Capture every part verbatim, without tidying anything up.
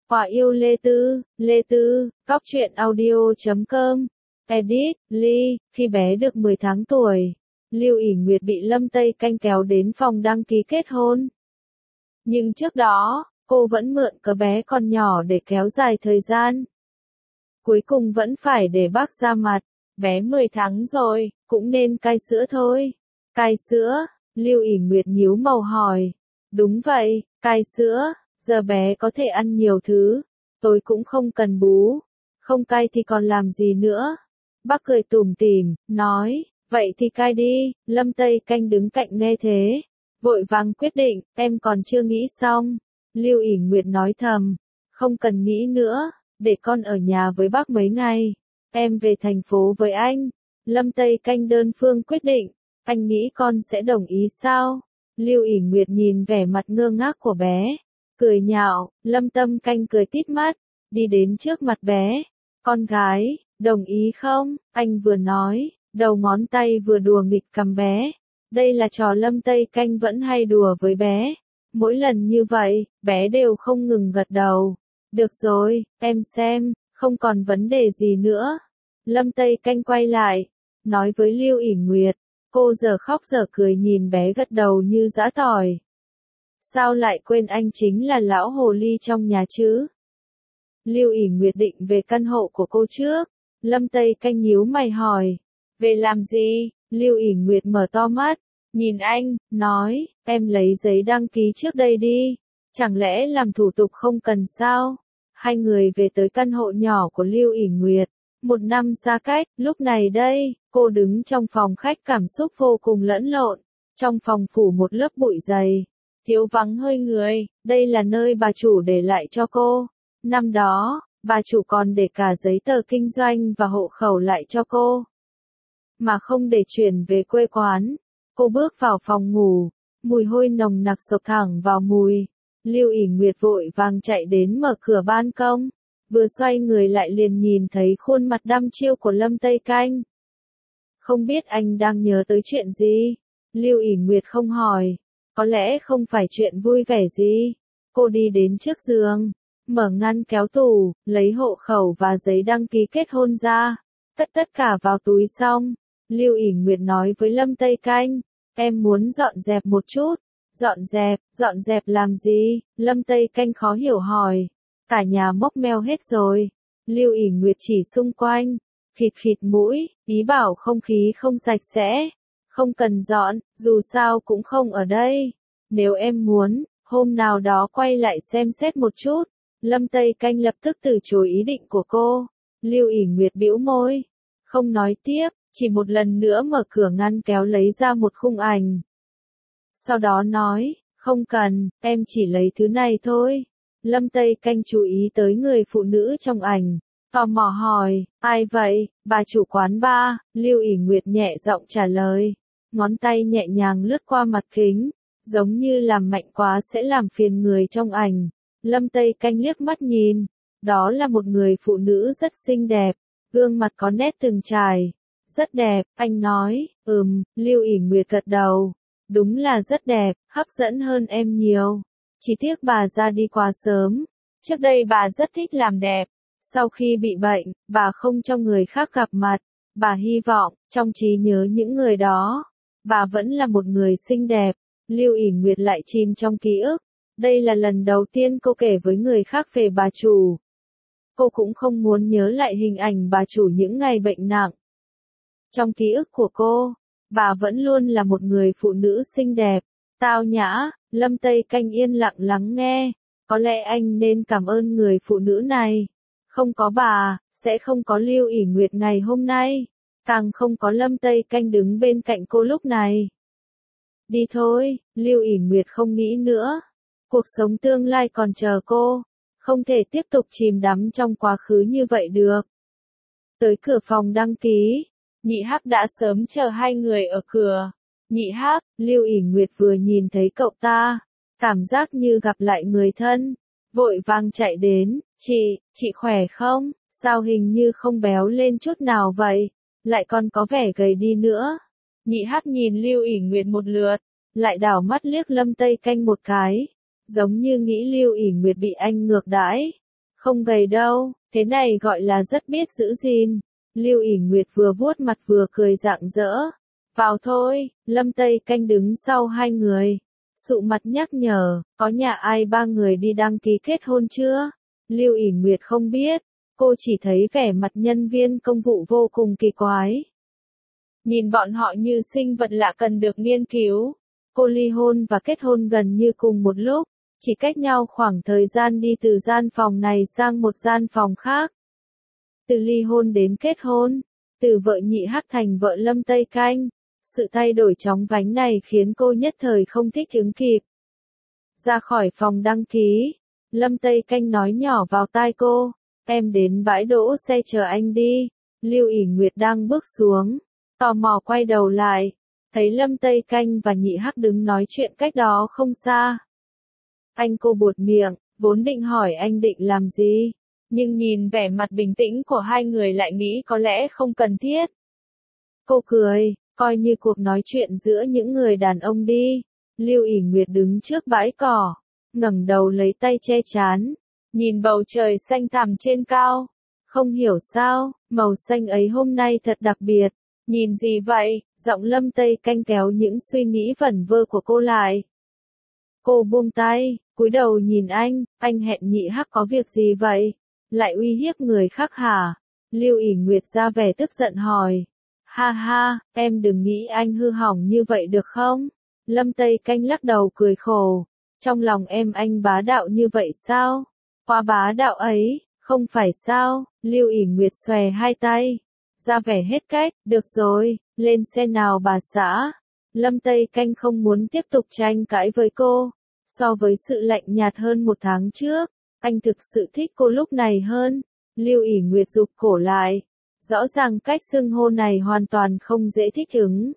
Quả yêu Lê Tư, Lê Tư, Cóc truyện audio chấm com, edit, Ly, khi bé được mười tháng tuổi, Lưu ỷ Nguyệt bị Lâm Tây Canh kéo đến phòng đăng ký kết hôn. Nhưng trước đó, cô vẫn mượn cớ bé còn nhỏ để kéo dài thời gian. Cuối cùng vẫn phải để bác ra mặt, bé mười tháng rồi, cũng nên cai sữa thôi. Cai sữa, Lưu ỷ Nguyệt nhíu màu hỏi. Đúng vậy, cai sữa, giờ bé có thể ăn nhiều thứ, tôi cũng không cần bú. Không cai thì còn làm gì nữa? Bác cười tủm tỉm, nói, vậy thì cai đi. Lâm Tây Canh đứng cạnh nghe thế, vội vàng quyết định, em còn chưa nghĩ xong. Lưu ỷ Nguyệt nói thầm, không cần nghĩ nữa, để con ở nhà với bác mấy ngày, em về thành phố với anh. Lâm Tây Canh đơn phương quyết định, anh nghĩ con sẽ đồng ý sao? Lưu ỷ Nguyệt nhìn vẻ mặt ngơ ngác của bé, cười nhạo. Lâm Tâm Canh cười tít mắt, đi đến trước mặt bé. Con gái, đồng ý không? Anh vừa nói, đầu ngón tay vừa đùa nghịch cằm bé. Đây là trò Lâm Tây Canh vẫn hay đùa với bé. Mỗi lần như vậy, bé đều không ngừng gật đầu. Được rồi, em xem, không còn vấn đề gì nữa. Lâm Tây Canh quay lại, nói với Lưu ỷ Nguyệt. Cô giờ khóc giờ cười nhìn bé gật đầu như giã tỏi. Sao lại quên anh chính là lão hồ ly trong nhà chứ? Lưu ỷ Nguyệt định về căn hộ của cô trước. Lâm Tây Canh nhíu mày hỏi. Về làm gì? Lưu ỷ Nguyệt mở to mắt, nhìn anh, nói, em lấy giấy đăng ký trước đây đi. Chẳng lẽ làm thủ tục không cần sao? Hai người về tới căn hộ nhỏ của Lưu ỷ Nguyệt. Một năm xa cách, lúc này đây, cô đứng trong phòng khách cảm xúc vô cùng lẫn lộn. Trong phòng phủ một lớp bụi dày, thiếu vắng hơi người, đây là nơi bà chủ để lại cho cô. Năm đó, bà chủ còn để cả giấy tờ kinh doanh và hộ khẩu lại cho cô, mà không để chuyển về quê quán. Cô bước vào phòng ngủ, mùi hôi nồng nặc xộc thẳng vào mùi. Lưu ỷ Nguyệt vội vàng chạy đến mở cửa ban công. Vừa xoay người lại liền nhìn thấy khuôn mặt đăm chiêu của Lâm Tây Canh. Không biết anh đang nhớ tới chuyện gì? Lưu ỷ Nguyệt không hỏi. Có lẽ không phải chuyện vui vẻ gì. Cô đi đến trước giường, mở ngăn kéo tủ, lấy hộ khẩu và giấy đăng ký kết hôn ra. Cất tất cả vào túi xong, Lưu ỷ Nguyệt nói với Lâm Tây Canh. Em muốn dọn dẹp một chút. Dọn dẹp, dọn dẹp làm gì? Lâm Tây Canh khó hiểu hỏi. Cả nhà mốc meo hết rồi. Lưu ỷ Nguyệt chỉ xung quanh, khịt khịt mũi, ý bảo không khí không sạch sẽ. Không cần dọn, dù sao cũng không ở đây. Nếu em muốn, hôm nào đó quay lại xem xét một chút. Lâm Tây Canh lập tức từ chối ý định của cô. Lưu ỷ Nguyệt bĩu môi, không nói tiếp, chỉ một lần nữa mở cửa ngăn kéo lấy ra một khung ảnh. Sau đó nói, không cần, em chỉ lấy thứ này thôi. Lâm Tây Canh chú ý tới người phụ nữ trong ảnh, tò mò hỏi, ai vậy? Bà chủ quán ba. Lưu ỷ Nguyệt nhẹ giọng trả lời, ngón tay nhẹ nhàng lướt qua mặt kính, giống như làm mạnh quá sẽ làm phiền người trong ảnh. Lâm Tây Canh liếc mắt nhìn, đó là một người phụ nữ rất xinh đẹp, gương mặt có nét từng trải, rất đẹp. Anh nói, ừm. Lưu ỷ Nguyệt gật đầu, đúng là rất đẹp, hấp dẫn hơn em nhiều. Chỉ tiếc bà ra đi quá sớm. Trước đây bà rất thích làm đẹp. Sau khi bị bệnh, bà không cho người khác gặp mặt. Bà hy vọng, trong trí nhớ những người đó, bà vẫn là một người xinh đẹp. Lưu ỷ Nguyệt lại chìm trong ký ức. Đây là lần đầu tiên cô kể với người khác về bà chủ. Cô cũng không muốn nhớ lại hình ảnh bà chủ những ngày bệnh nặng. Trong ký ức của cô, bà vẫn luôn là một người phụ nữ xinh đẹp, tao nhã. Lâm Tây Canh yên lặng lắng nghe. Có lẽ anh nên cảm ơn người phụ nữ này. Không có bà, sẽ không có Lưu ỷ Nguyệt ngày hôm nay. Càng không có Lâm Tây Canh đứng bên cạnh cô lúc này. Đi thôi, Lưu ỷ Nguyệt không nghĩ nữa. Cuộc sống tương lai còn chờ cô. Không thể tiếp tục chìm đắm trong quá khứ như vậy được. Tới cửa phòng đăng ký, Nhị Hắc đã sớm chờ hai người ở cửa. Nhị Hắc, Lưu ỷ Nguyệt vừa nhìn thấy cậu ta, cảm giác như gặp lại người thân, vội vàng chạy đến. Chị, chị khỏe không? Sao hình như không béo lên chút nào vậy? Lại còn có vẻ gầy đi nữa. Nhị Hắc nhìn Lưu ỷ Nguyệt một lượt, lại đảo mắt liếc Lâm Tây Canh một cái, giống như nghĩ Lưu ỷ Nguyệt bị anh ngược đãi. Không gầy đâu, thế này gọi là rất biết giữ gìn. Lưu ỉ Nguyệt vừa vuốt mặt vừa cười rạng rỡ. Vào thôi, Lâm Tây Canh đứng sau hai người. Sụ mặt nhắc nhở, có nhà ai ba người đi đăng ký kết hôn chưa? Lưu ỉ Nguyệt không biết, cô chỉ thấy vẻ mặt nhân viên công vụ vô cùng kỳ quái. Nhìn bọn họ như sinh vật lạ cần được nghiên cứu. Cô ly hôn và kết hôn gần như cùng một lúc, chỉ cách nhau khoảng thời gian đi từ gian phòng này sang một gian phòng khác. Từ ly hôn đến kết hôn, từ vợ nhị hắc thành vợ Lâm Tây Canh. Sự thay đổi chóng vánh này khiến cô nhất thời không thích ứng kịp. Ra khỏi phòng đăng ký, Lâm Tây Canh nói nhỏ vào tai cô, em đến bãi đỗ xe chờ anh đi. Lưu ỉ Nguyệt đang bước xuống, tò mò quay đầu lại, thấy Lâm Tây Canh và nhị hắc đứng nói chuyện cách đó không xa. Anh cô buột miệng, vốn định hỏi anh định làm gì, nhưng nhìn vẻ mặt bình tĩnh của hai người lại nghĩ có lẽ không cần thiết. Cô cười, coi như cuộc nói chuyện giữa những người đàn ông đi. Lưu ỉ Nguyệt đứng trước bãi cỏ, ngẩng đầu lấy tay che trán, nhìn bầu trời xanh thẳm trên cao. Không hiểu sao, màu xanh ấy hôm nay thật đặc biệt. Nhìn gì vậy? Giọng Lâm Tây Canh kéo những suy nghĩ vẩn vơ của cô lại. Cô buông tay, cúi đầu nhìn anh, anh hẹn nhị hắc có việc gì vậy? Lại uy hiếp người khác hả? Lưu ỉ Nguyệt ra vẻ tức giận hỏi. Ha ha, em đừng nghĩ anh hư hỏng như vậy được không? Lâm Tây Canh lắc đầu cười khổ. Trong lòng em anh bá đạo như vậy sao? Quá bá đạo ấy, không phải sao? Lưu ỉ Nguyệt xòe hai tay, ra vẻ hết cách. Được rồi, lên xe nào bà xã. Lâm Tây Canh không muốn tiếp tục tranh cãi với cô. So với sự lạnh nhạt hơn một tháng trước, anh thực sự thích cô lúc này hơn. Lưu ỉ Nguyệt rụt cổ lại. Rõ ràng cách xưng hô này hoàn toàn không dễ thích ứng.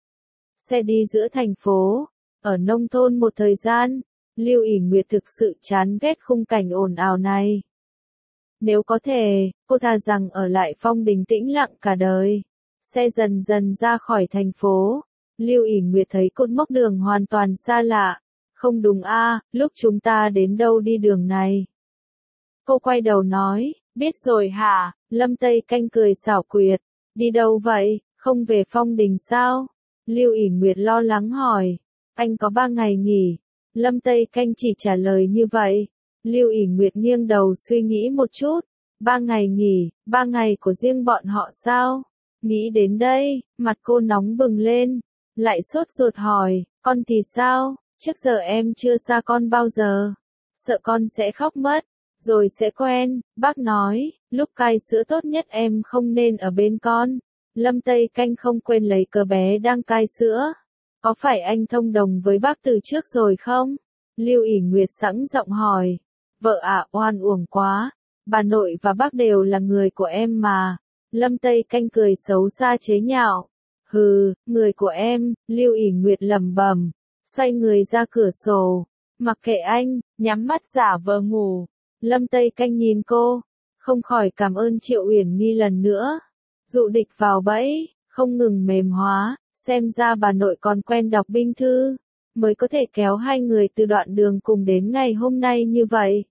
Xe đi giữa thành phố, ở nông thôn một thời gian, Lưu ỉ Nguyệt thực sự chán ghét khung cảnh ồn ào này. Nếu có thể, cô thà rằng ở lại Phong Đình tĩnh lặng cả đời. Xe dần dần ra khỏi thành phố, Lưu ỉ Nguyệt thấy cột mốc đường hoàn toàn xa lạ. Không đúng a, à, lúc chúng ta đến đâu đi đường này? Cô quay đầu nói, biết rồi hả? Lâm Tây Canh cười xảo quyệt. Đi đâu vậy, không về Phong Đình sao? Lưu ỉ Nguyệt lo lắng hỏi. Anh có ba ngày nghỉ. Lâm Tây Canh chỉ trả lời như vậy. Lưu ỉ Nguyệt nghiêng đầu suy nghĩ một chút. Ba ngày nghỉ, ba ngày của riêng bọn họ sao? Nghĩ đến đây, mặt cô nóng bừng lên. Lại sốt ruột hỏi, con thì sao? Trước giờ em chưa xa con bao giờ. Sợ con sẽ khóc mất. Rồi sẽ quen, bác nói, lúc cai sữa tốt nhất em không nên ở bên con. Lâm Tây Canh không quên lấy cờ bé đang cai sữa. Có phải anh thông đồng với bác từ trước rồi không? Lưu ỉ Nguyệt sẵn giọng hỏi. Vợ ạ, à, oan uổng quá. Bà nội và bác đều là người của em mà. Lâm Tây Canh cười xấu xa chế nhạo. Hừ, người của em, Lưu ỉ Nguyệt lẩm bẩm, xoay người ra cửa sổ. Mặc kệ anh, nhắm mắt giả vờ ngủ. Lâm Tây Canh nhìn cô, không khỏi cảm ơn Triệu Uyển Nhi lần nữa. Dụ địch vào bẫy, không ngừng mềm hóa, xem ra bà nội còn quen đọc binh thư, mới có thể kéo hai người từ đoạn đường cùng đến ngày hôm nay như vậy.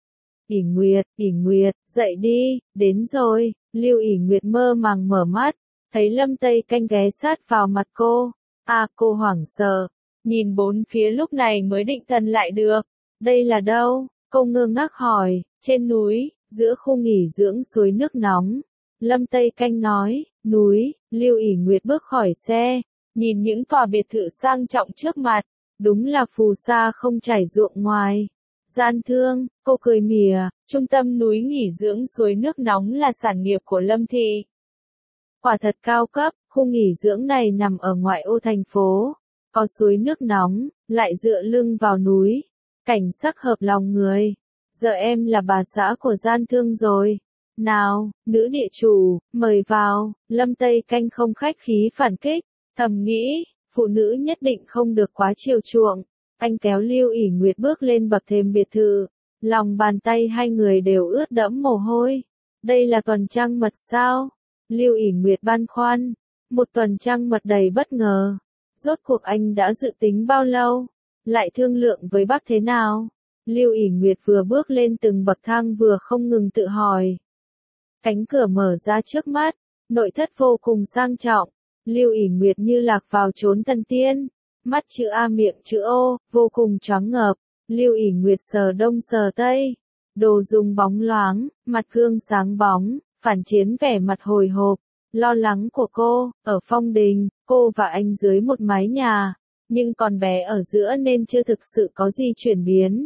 ỉ Nguyệt, ỉ Nguyệt, dậy đi, đến rồi. Lưu ỉ Nguyệt mơ màng mở mắt, thấy Lâm Tây Canh ghé sát vào mặt cô. À, cô hoảng sợ, nhìn bốn phía lúc này mới định thần lại được. Đây là đâu? Cô ngơ ngác hỏi. Trên núi, giữa khu nghỉ dưỡng suối nước nóng. Lâm Tây Canh nói, núi. Lưu ỉ Nguyệt bước khỏi xe, nhìn những tòa biệt thự sang trọng trước mặt. Đúng là phù sa không trải ruộng ngoài. Gian thương, cô cười mỉa, trung tâm núi nghỉ dưỡng suối nước nóng là sản nghiệp của Lâm thị. Quả thật cao cấp, khu nghỉ dưỡng này nằm ở ngoại ô thành phố, có suối nước nóng, lại dựa lưng vào núi, cảnh sắc hợp lòng người. Giờ em là bà xã của gian thương rồi. Nào, nữ địa chủ, mời vào. Lâm Tây Canh không khách khí phản kích, thầm nghĩ, phụ nữ nhất định không được quá chiều chuộng. Anh kéo Lưu ỉ Nguyệt bước lên bậc thềm biệt thự, lòng bàn tay hai người đều ướt đẫm mồ hôi. Đây là tuần trăng mật sao? Lưu ỉ Nguyệt băn khoăn, một tuần trăng mật đầy bất ngờ. Rốt cuộc anh đã dự tính bao lâu? Lại thương lượng với bác thế nào? Lưu ỉ Nguyệt vừa bước lên từng bậc thang vừa không ngừng tự hỏi. Cánh cửa mở ra trước mắt, nội thất vô cùng sang trọng. Lưu ỉ Nguyệt như lạc vào chốn thần tiên. Mắt chữ A miệng chữ O, vô cùng choáng ngợp. Lưu ỉ Nguyệt sờ đông sờ tây. Đồ dùng bóng loáng, mặt gương sáng bóng, phản chiếu vẻ mặt hồi hộp, lo lắng của cô. Ở Phong Đình, cô và anh dưới một mái nhà, nhưng còn bé ở giữa nên chưa thực sự có gì chuyển biến.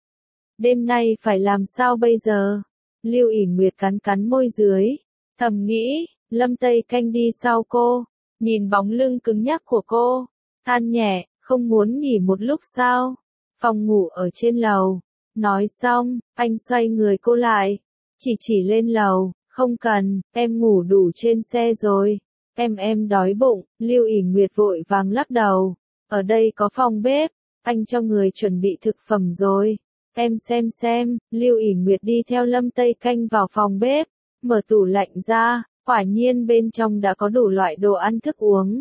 Đêm nay phải làm sao bây giờ? Lưu ỉ Nguyệt cắn cắn môi dưới, thầm nghĩ. Lâm Tây Canh đi sau cô, nhìn bóng lưng cứng nhắc của cô, than nhẹ, không muốn nghỉ một lúc sao? Phòng ngủ ở trên lầu. Nói xong, anh xoay người cô lại, chỉ chỉ lên lầu, không cần, em ngủ đủ trên xe rồi. Em em đói bụng. Lưu ỉ Nguyệt vội vàng lắc đầu. Ở đây có phòng bếp, anh cho người chuẩn bị thực phẩm rồi. Em xem xem. Lưu ỉ Nguyệt đi theo Lâm Tây Canh vào phòng bếp, mở tủ lạnh ra, quả nhiên bên trong đã có đủ loại đồ ăn thức uống.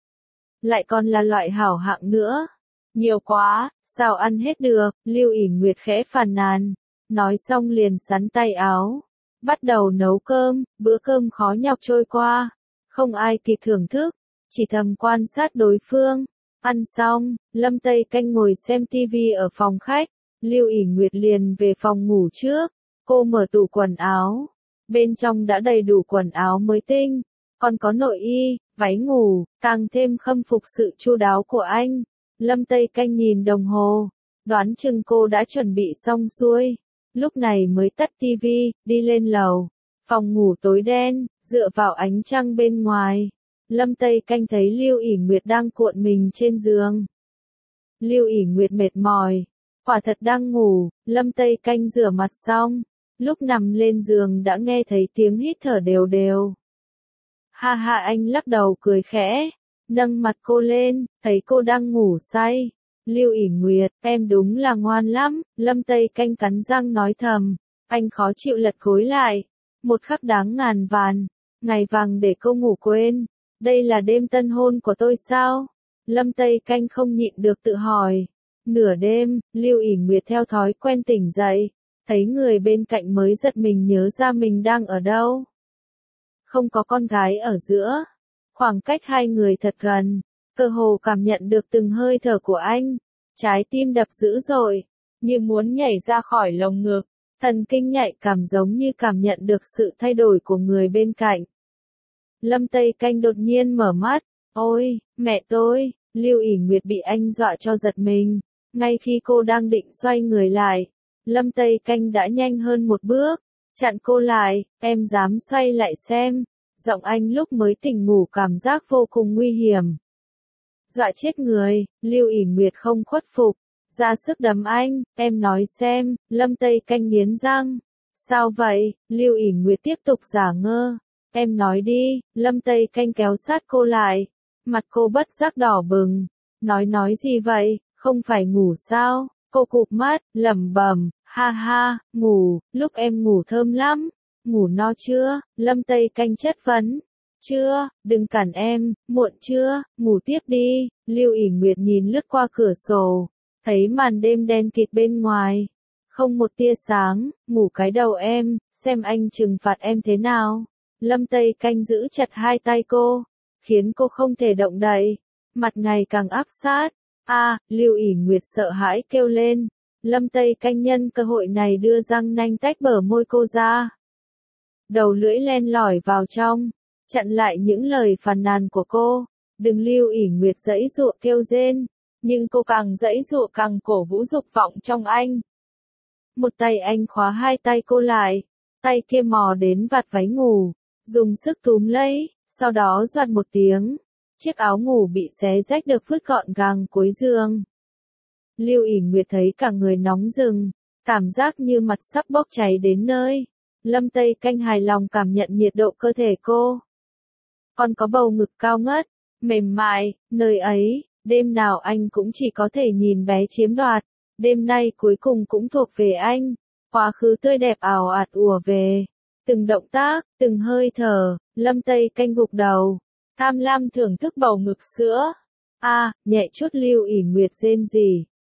Lại còn là loại hảo hạng nữa. Nhiều quá, sao ăn hết được? Lưu ỉ Nguyệt khẽ phàn nàn. Nói xong liền sắn tay áo, bắt đầu nấu cơm. Bữa cơm khó nhọc trôi qua, không ai kịp thưởng thức, chỉ thầm quan sát đối phương. Ăn xong, Lâm Tây Canh ngồi xem tivi ở phòng khách. Lưu ỉ Nguyệt liền về phòng ngủ trước. Cô mở tủ quần áo, bên trong đã đầy đủ quần áo mới tinh, còn có nội y, váy ngủ, càng thêm khâm phục sự chu đáo của anh. Lâm Tây Canh nhìn đồng hồ, đoán chừng cô đã chuẩn bị xong xuôi, lúc này mới tắt tivi, đi lên lầu. Phòng ngủ tối đen, dựa vào ánh trăng bên ngoài. Lâm Tây Canh thấy Lưu ỉ Nguyệt đang cuộn mình trên giường. Lưu ỉ Nguyệt mệt mỏi, quả thật đang ngủ. Lâm Tây Canh rửa mặt xong, lúc nằm lên giường đã nghe thấy tiếng hít thở đều đều. Ha ha, anh lắc đầu cười khẽ, nâng mặt cô lên, thấy cô đang ngủ say. Lưu ỉ Nguyệt, em đúng là ngoan lắm. Lâm Tây Canh cắn răng nói thầm. Anh khó chịu lật gối lại. Một khắc đáng ngàn vàng, ngày vàng để cô ngủ quên. Đây là đêm tân hôn của tôi sao? Lâm Tây Canh không nhịn được tự hỏi. Nửa đêm, Lưu ỉ Nguyệt theo thói quen tỉnh dậy, thấy người bên cạnh mới giật mình nhớ ra mình đang ở đâu. Không có con gái ở giữa, khoảng cách hai người thật gần, cơ hồ cảm nhận được từng hơi thở của anh. Trái tim đập dữ dội, như muốn nhảy ra khỏi lồng ngực, thần kinh nhạy cảm giống như cảm nhận được sự thay đổi của người bên cạnh. Lâm Tây Canh đột nhiên mở mắt, ôi, mẹ tôi. Lưu ỉ Nguyệt bị anh dọa cho giật mình, ngay khi cô đang định xoay người lại, Lâm Tây Canh đã nhanh hơn một bước, chặn cô lại. Em dám xoay lại xem? Giọng anh lúc mới tỉnh ngủ cảm giác vô cùng nguy hiểm. Dọa chết người. Lưu ỉ Nguyệt không khuất phục, ra sức đấm anh. Em nói xem. Lâm Tây Canh nghiến răng. Sao vậy? Lưu ỉ Nguyệt tiếp tục giả ngơ. Em nói đi. Lâm Tây Canh kéo sát cô lại. Mặt cô bất giác đỏ bừng. Nói nói gì vậy? Không phải ngủ sao? Cô cụp mắt, lẩm bẩm, ha ha, ngủ. Lúc em ngủ thơm lắm. Ngủ no chưa? Lâm Tây Canh chất vấn. Chưa, đừng cản em. Muộn chưa? Ngủ tiếp đi. Lưu ỉ Nguyệt nhìn lướt qua cửa sổ, thấy màn đêm đen kịt bên ngoài, không một tia sáng. Ngủ cái đầu em, xem anh trừng phạt em thế nào. Lâm Tây Canh giữ chặt hai tay cô, khiến cô không thể động đậy, mặt ngày càng áp sát. A, à, Lưu ỉ Nguyệt sợ hãi kêu lên. Lâm Tây Canh nhân cơ hội này đưa răng nanh tách bờ môi cô ra. Đầu lưỡi len lỏi vào trong, chặn lại những lời phàn nàn của cô. Đừng. Lưu ỉ Nguyệt giãy giụa kêu rên, nhưng cô càng giãy giụa càng cổ vũ dục vọng trong anh. Một tay anh khóa hai tay cô lại, tay kia mò đến vạt váy ngủ, dùng sức túm lấy, sau đó doạt một tiếng, chiếc áo ngủ bị xé rách được vứt gọn gàng cuối giường. Lưu ỉ Nguyệt thấy cả người nóng rừng, cảm giác như mặt sắp bốc cháy đến nơi. Lâm Tây Canh hài lòng cảm nhận nhiệt độ cơ thể cô. Còn có bầu ngực cao ngất, mềm mại, nơi ấy, đêm nào anh cũng chỉ có thể nhìn bé chiếm đoạt. Đêm nay cuối cùng cũng thuộc về anh. Quá khứ tươi đẹp ảo ạt ùa về. Từng động tác, từng hơi thở, Lâm Tây Canh gục đầu, tham lam thưởng thức bầu ngực sữa. A, à, nhẹ chút. Lưu ỉ Nguyệt rên rỉ.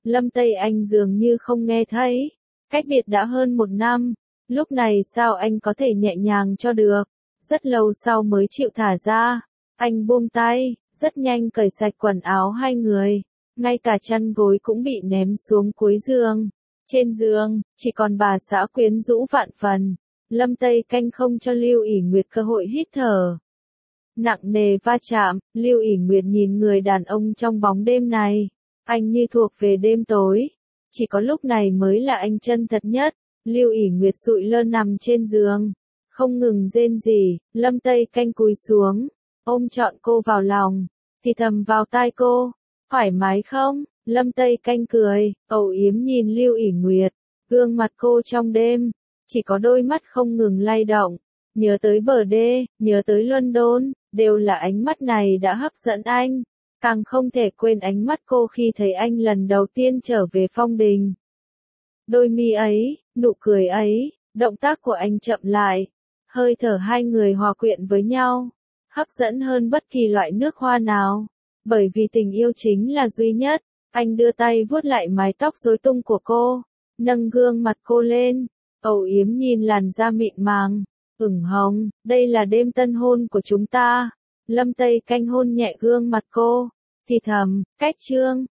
Lâm Tây Anh dường như không nghe thấy. Cách biệt đã hơn một năm. Lúc này sao anh có thể nhẹ nhàng cho được. Rất lâu sau mới chịu thả ra. Anh buông tay, rất nhanh cởi sạch quần áo hai người. Ngay cả chăn gối cũng bị ném xuống cuối giường. Trên giường, chỉ còn bà xã quyến rũ vạn phần. Lâm Tây Canh không cho Lưu ỷ Nguyệt cơ hội hít thở. Nặng nề va chạm, Lưu ỷ Nguyệt nhìn người đàn ông trong bóng đêm này. Anh như thuộc về đêm tối. Chỉ có lúc này mới là anh chân thật nhất. Lưu ỷ Nguyệt sụi lơ nằm trên giường. Không ngừng rên rỉ, Lâm Tây Canh cúi xuống. Ôm trọn cô vào lòng. Thì thầm vào tai cô. Thoải mái không? Lâm Tây Canh cười, âu yếm nhìn Lưu ỷ Nguyệt. Gương mặt cô trong đêm. Chỉ có đôi mắt không ngừng lay động. Nhớ tới bờ đê, nhớ tới London. Đều là ánh mắt này đã hấp dẫn anh. Càng không thể quên ánh mắt cô khi thấy anh lần đầu tiên trở về Phong Đình. Đôi mi ấy, nụ cười ấy, động tác của anh chậm lại. Hơi thở hai người hòa quyện với nhau. Hấp dẫn hơn bất kỳ loại nước hoa nào. Bởi vì tình yêu chính là duy nhất. Anh đưa tay vuốt lại mái tóc rối tung của cô. Nâng gương mặt cô lên. Âu yếm nhìn làn da mịn màng. Ửng hồng, đây là đêm tân hôn của chúng ta. Lâm Tây Canh hôn nhẹ gương mặt cô. Thì thầm, cách chương.